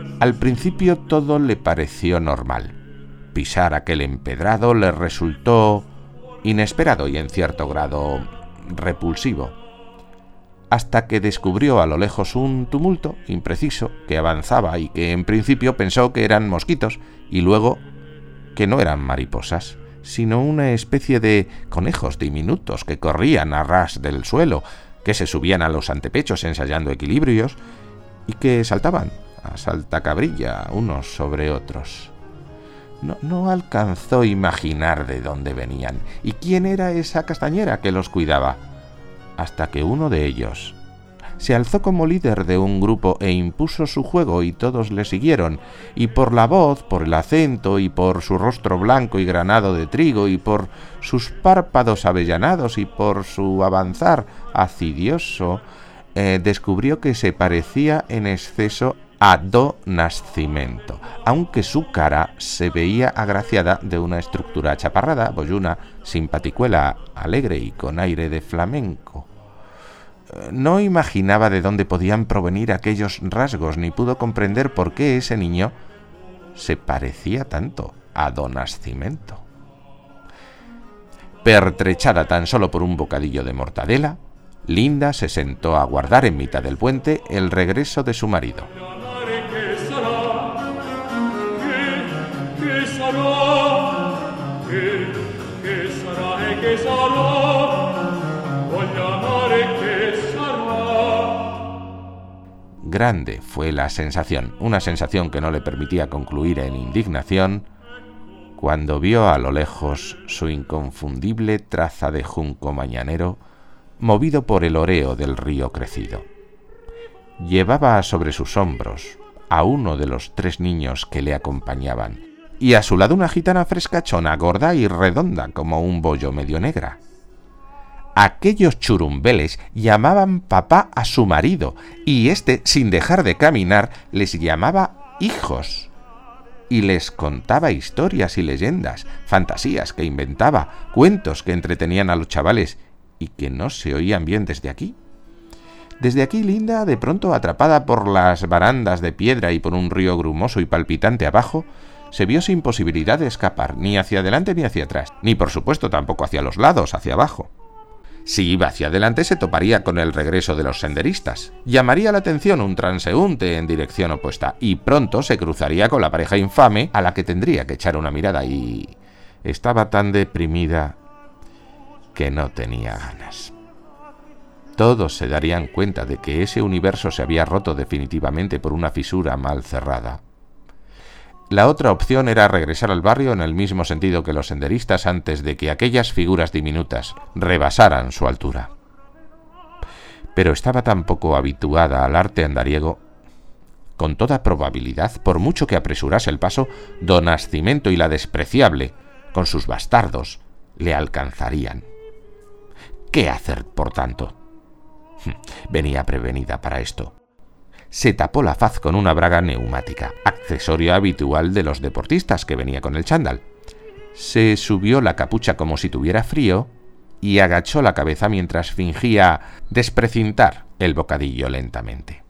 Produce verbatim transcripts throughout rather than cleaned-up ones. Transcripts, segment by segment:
Al principio todo le pareció normal. Pisar aquel empedrado le resultó inesperado y en cierto grado repulsivo, hasta que descubrió a lo lejos un tumulto impreciso que avanzaba y que en principio pensó que eran mosquitos y luego que no eran mariposas, sino una especie de conejos diminutos que corrían a ras del suelo, que se subían a los antepechos ensayando equilibrios y que saltaban a saltacabrilla unos sobre otros. No, no alcanzó a imaginar de dónde venían y quién era esa castañera que los cuidaba, hasta que uno de ellos se alzó como líder de un grupo e impuso su juego y todos le siguieron, y por la voz, por el acento y por su rostro blanco y granado de trigo y por sus párpados avellanados y por su avanzar acidioso, eh, descubrió que se parecía en exceso a Do Nascimento, aunque su cara se veía agraciada de una estructura chaparrada, boyuna, simpaticuela, alegre y con aire de flamenco. No imaginaba de dónde podían provenir aquellos rasgos, ni pudo comprender por qué ese niño se parecía tanto a Do Nascimento. Pertrechada tan solo por un bocadillo de mortadela, Linda se sentó a aguardar en mitad del puente el regreso de su marido. Grande fue la sensación, una sensación que no le permitía concluir en indignación, cuando vio a lo lejos su inconfundible traza de junco mañanero movido por el oreo del río crecido. Llevaba sobre sus hombros a uno de los tres niños que le acompañaban, y a su lado una gitana frescachona, gorda y redonda como un bollo medio negra. Aquellos churumbeles llamaban papá a su marido, y éste, sin dejar de caminar, les llamaba hijos, y les contaba historias y leyendas, fantasías que inventaba, cuentos que entretenían a los chavales y que no se oían bien desde aquí. Desde aquí, Linda, de pronto atrapada por las barandas de piedra y por un río grumoso y palpitante abajo, se vio sin posibilidad de escapar, ni hacia adelante ni hacia atrás, ni por supuesto tampoco hacia los lados, hacia abajo. Si iba hacia adelante se toparía con el regreso de los senderistas, llamaría la atención un transeúnte en dirección opuesta y pronto se cruzaría con la pareja infame a la que tendría que echar una mirada, y estaba tan deprimida que no tenía ganas. Todos se darían cuenta de que ese universo se había roto definitivamente por una fisura mal cerrada. La otra opción era regresar al barrio en el mismo sentido que los senderistas antes de que aquellas figuras diminutas rebasaran su altura. Pero estaba tan poco habituada al arte andariego. Con toda probabilidad, por mucho que apresurase el paso, Do Nascimento y la despreciable, con sus bastardos, le alcanzarían. ¿Qué hacer, por tanto? Venía prevenida para esto. Se tapó la faz con una braga neumática, accesorio habitual de los deportistas que venía con el chándal. Se subió la capucha como si tuviera frío y agachó la cabeza mientras fingía desprecintar el bocadillo lentamente.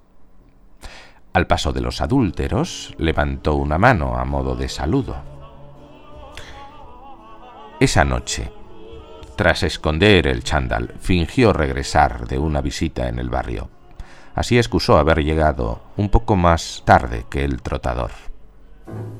Al paso de los adúlteros, levantó una mano a modo de saludo. Esa noche, tras esconder el chándal, fingió regresar de una visita en el barrio. Así excusó haber llegado un poco más tarde que el trotador.